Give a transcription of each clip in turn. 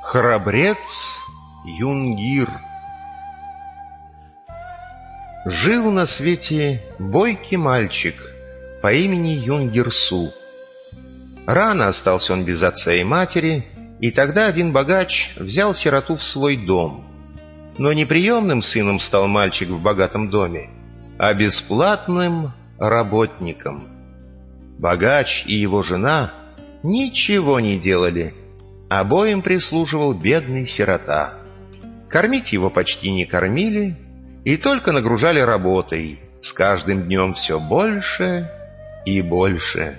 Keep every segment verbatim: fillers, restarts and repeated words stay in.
Храбрец Юнгир. Жил на свете бойкий мальчик по имени Юнгир-Су. Рано остался он без отца и матери, и тогда один богач взял сироту в свой дом. Но не приемным сыном стал мальчик в богатом доме, а бесплатным работником. Богач и его жена ничего не делали, обоим прислуживал бедный сирота. Кормить его почти не кормили и только нагружали работой, с каждым днем все больше и больше.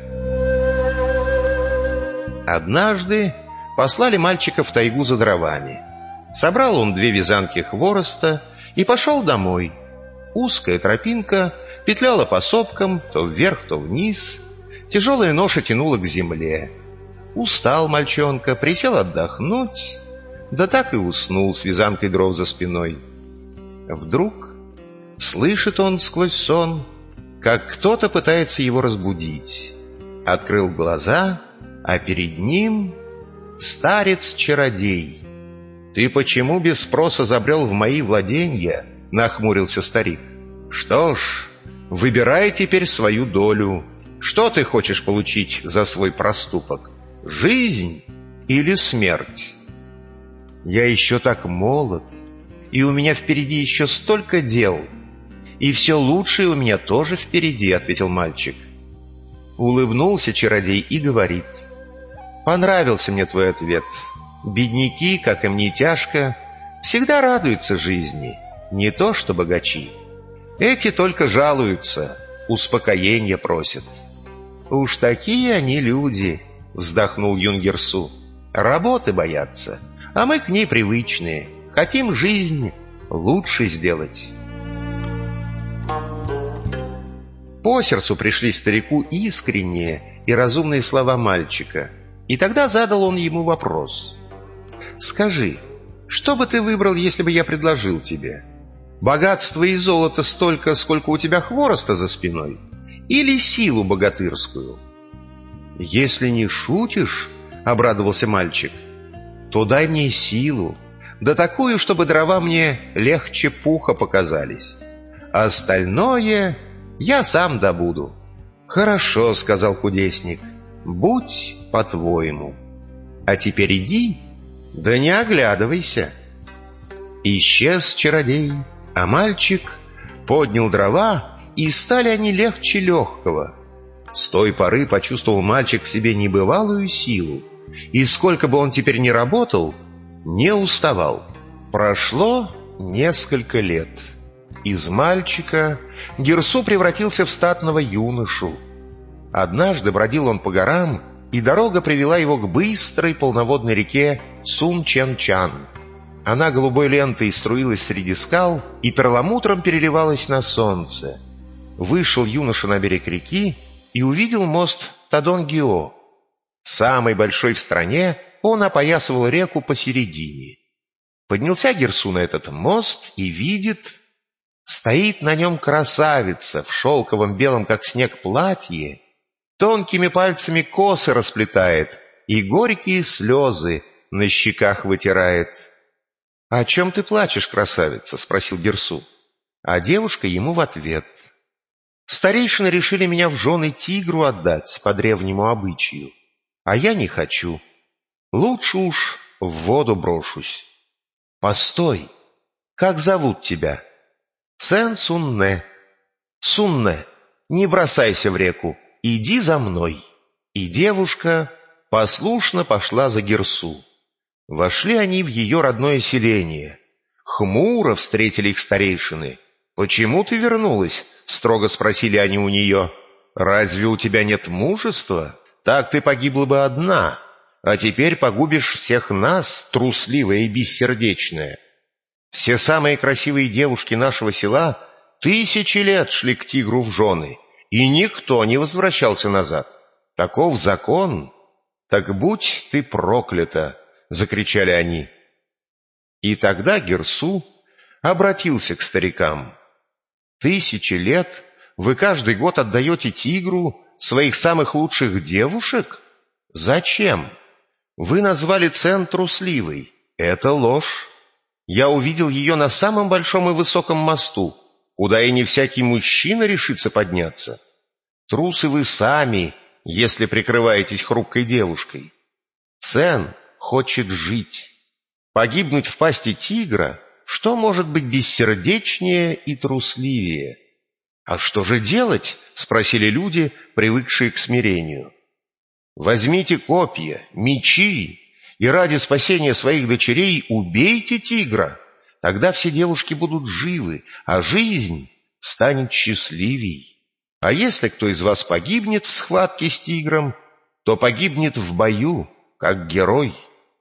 Однажды послали мальчика в тайгу за дровами. Собрал он две вязанки хвороста и пошел домой. Узкая тропинка петляла по сопкам, то вверх, то вниз. Тяжелая ноша тянула к земле. Устал мальчонка, присел отдохнуть, да так и уснул с вязанкой дров за спиной. Вдруг слышит он сквозь сон, как кто-то пытается его разбудить. Открыл глаза, а перед ним старец-чародей. «Ты почему без спроса забрел в мои владенья?» — нахмурился старик. «Что ж, выбирай теперь свою долю. Что ты хочешь получить за свой проступок? Жизнь или смерть?» «Я еще так молод, и у меня впереди еще столько дел, и все лучшее у меня тоже впереди», — ответил мальчик. Улыбнулся чародей и говорит: «Понравился мне твой ответ. Бедняки, как им не тяжко, всегда радуются жизни, не то что богачи. Эти только жалуются, успокоения просят». «Уж такие они люди», — вздохнул Юнгир-Су. «Работы боятся, а мы к ней привычные, хотим жизнь лучше сделать». По сердцу пришли старику искренние и разумные слова мальчика, и тогда задал он ему вопрос: «Скажи, что бы ты выбрал, если бы я предложил тебе? Богатство и золото столько, сколько у тебя хвороста за спиной, или силу богатырскую?» «Если не шутишь, — обрадовался мальчик, — то дай мне силу, да такую, чтобы дрова мне легче пуха показались. А остальное я сам добуду». «Хорошо, — сказал кудесник, — будь по-твоему. А теперь иди, да не оглядывайся». Исчез чародей, а мальчик поднял дрова, и стали они легче легкого. С той поры почувствовал мальчик в себе небывалую силу, и сколько бы он теперь ни работал, не уставал. Прошло несколько лет. Из мальчика Гир-Су превратился в статного юношу. Однажды бродил он по горам, и дорога привела его к быстрой полноводной реке Цун-Чен-Чан. Она голубой лентой струилась среди скал и перламутром переливалась на солнце. Вышел юноша на берег реки и увидел мост Тадонгио. Самый большой в стране, он опоясывал реку посередине. Поднялся Гир-Су на этот мост и видит, стоит на нем красавица в шелковом белом, как снег, платье, тонкими пальцами косы расплетает и горькие слезы на щеках вытирает. «О чем ты плачешь, красавица?» — спросил Гир-Су. А девушка ему в ответ: «Старейшины решили меня в жены тигру отдать по древнему обычаю, а я не хочу. Лучше уж в воду брошусь». «Постой, как зовут тебя?» «Цен Сунне». «Сунне, не бросайся в реку, иди за мной». И девушка послушно пошла за Гир-Су. Вошли они в ее родное селение. Хмуро встретили их старейшины. «Почему ты вернулась?» — строго спросили они у нее. «Разве у тебя нет мужества? Так ты погибла бы одна, а теперь погубишь всех нас, трусливая и бессердечная. Все самые красивые девушки нашего села тысячи лет шли к тигру в жены, и никто не возвращался назад. Таков закон. Так будь ты проклята!» — закричали они. И тогда Гир-Су обратился к старикам: «Тысячи лет вы каждый год отдаете тигру своих самых лучших девушек? Зачем? Вы назвали Цен трусливой, Это ложь. Я увидел ее на самом большом и высоком мосту, куда и не всякий мужчина решится подняться. Трусы вы сами, если прикрываетесь хрупкой девушкой. Цен хочет жить. Погибнуть в пасти тигра, что может быть бессердечнее и трусливее? «А что же делать?» — спросили люди, привыкшие к смирению. «Возьмите копья, мечи и ради спасения своих дочерей убейте тигра. Тогда все девушки будут живы, а жизнь станет счастливей. А если кто из вас погибнет в схватке с тигром, то погибнет в бою, как герой».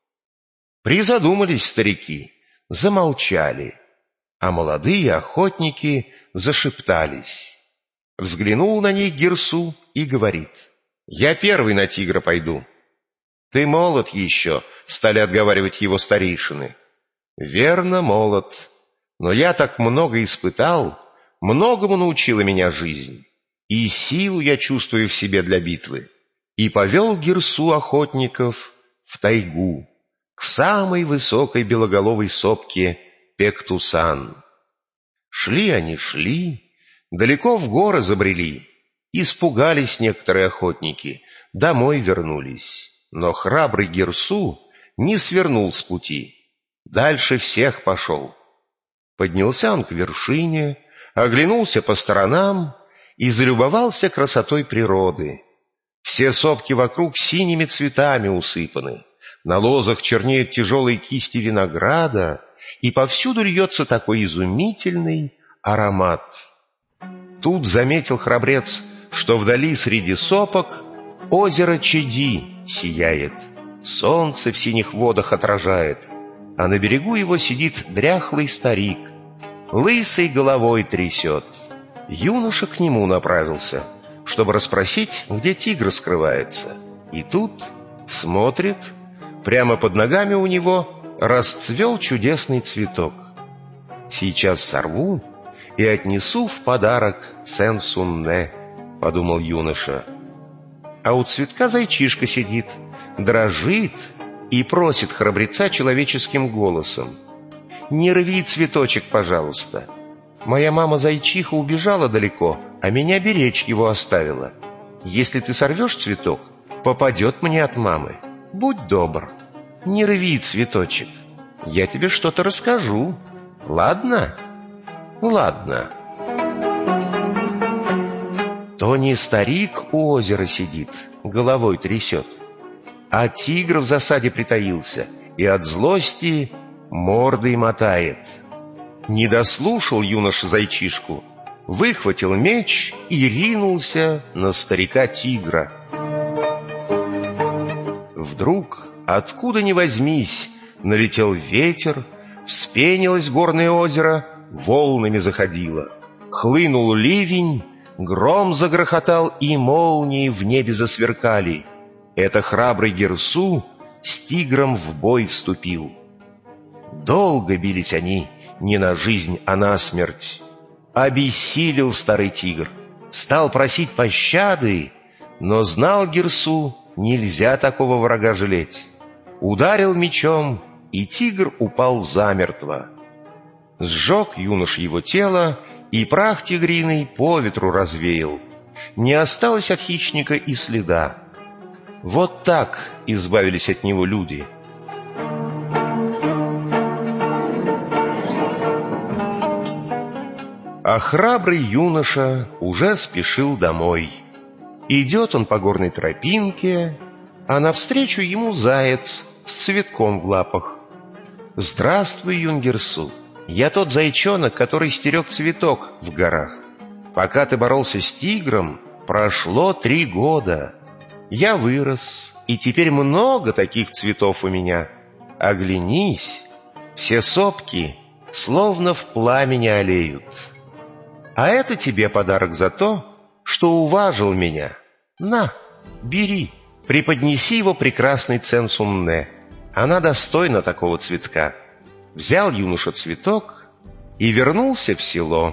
Призадумались старики, замолчали, а молодые охотники зашептались. Взглянул на них Гирсу и говорит: «Я первый на тигра пойду». «Ты молод еще», — стали отговаривать его старейшины. «Верно, молод, но я так много испытал, многому научила меня жизнь, и силу я чувствую в себе для битвы». И повел Гирсу охотников в тайгу, к самой высокой белоголовой сопке Пектусан. Шли они, шли, далеко в горы забрели. Испугались некоторые охотники, домой вернулись. Но храбрый Гирсу не свернул с пути, дальше всех пошел. Поднялся он к вершине, оглянулся по сторонам и залюбовался красотой природы. Все сопки вокруг синими цветами усыпаны, на лозах чернеют тяжелые кисти винограда, и повсюду льется такой изумительный аромат. Тут заметил храбрец, что вдали среди сопок озеро Чеди сияет, солнце в синих водах отражает, а на берегу его сидит дряхлый старик, лысой головой трясет. Юноша к нему направился, чтобы расспросить, где тигр скрывается. И тут смотрит, прямо под ногами у него расцвел чудесный цветок. «Сейчас сорву и отнесу в подарок Цен-Сунне», — подумал юноша. А у цветка зайчишка сидит, дрожит и просит храбреца человеческим голосом: «Не рви цветочек, пожалуйста. Моя мама-зайчиха убежала далеко, а меня беречь его оставила. Если ты сорвешь цветок, попадет мне от мамы. Будь добр, не рви цветочек. Я тебе что-то расскажу. Ладно?» «Ладно». То не старик у озера сидит, головой трясет, а тигр в засаде притаился и от злости мордой мотает. Не дослушал юноша зайчишку, выхватил меч и ринулся на старика-тигра. Вдруг, откуда ни возьмись, налетел ветер, вспенилось горное озеро, волнами заходило. Хлынул ливень, гром загрохотал, и молнии в небе засверкали. Это храбрый Гирсу с тигром в бой вступил. Долго бились они, не на жизнь, а на смерть. Обессилел старый тигр, стал просить пощады, но знал Гирсу, нельзя такого врага жалеть. Ударил мечом, и тигр упал замертво. Сжег юнош его тело, и прах тигриный по ветру развеял. Не осталось от хищника и следа. Вот так избавились от него люди. А храбрый юноша уже спешил домой. Идет он по горной тропинке, а навстречу ему заяц с цветком в лапах. «Здравствуй, Юнгирсу! Я тот зайчонок, который стерег цветок в горах. Пока ты боролся с тигром, прошло три года. Я вырос, и теперь много таких цветов у меня. Оглянись, все сопки словно в пламени алеют. А это тебе подарок за то, что уважил меня. На, бери, преподнеси его прекрасной Цен-Сунне. Она достойна такого цветка». Взял юноша цветок и вернулся в село.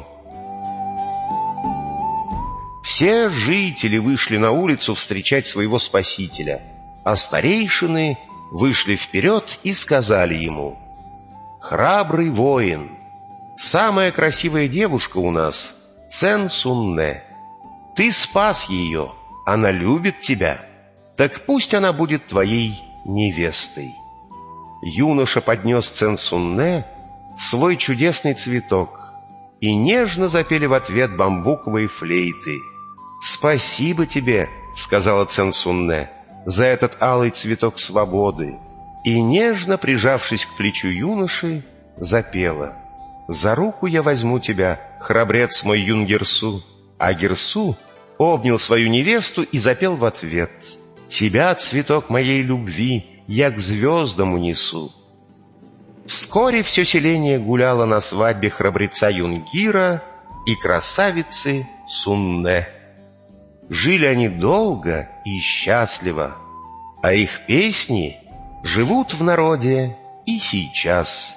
Все жители вышли на улицу встречать своего спасителя, а старейшины вышли вперед и сказали ему: «Храбрый воин, самая красивая девушка у нас — Цен-Сунне. Ты спас ее, она любит тебя, так пусть она будет твоей невестой». Юноша поднес Цен-Сунне свой чудесный цветок, и нежно запели в ответ бамбуковые флейты. «Спасибо тебе, — сказала Цен-Сунне, — за этот алый цветок свободы», и, нежно прижавшись к плечу юноши, запела: «За руку я возьму тебя, храбрец мой Юнгирсу». А Гирсу обнял свою невесту и запел в ответ: «Тебя, цветок моей любви, я к звездам унесу». Вскоре все селение гуляло на свадьбе храбреца Юнгира и красавицы Сунне. Жили они долго и счастливо, а их песни живут в народе и сейчас.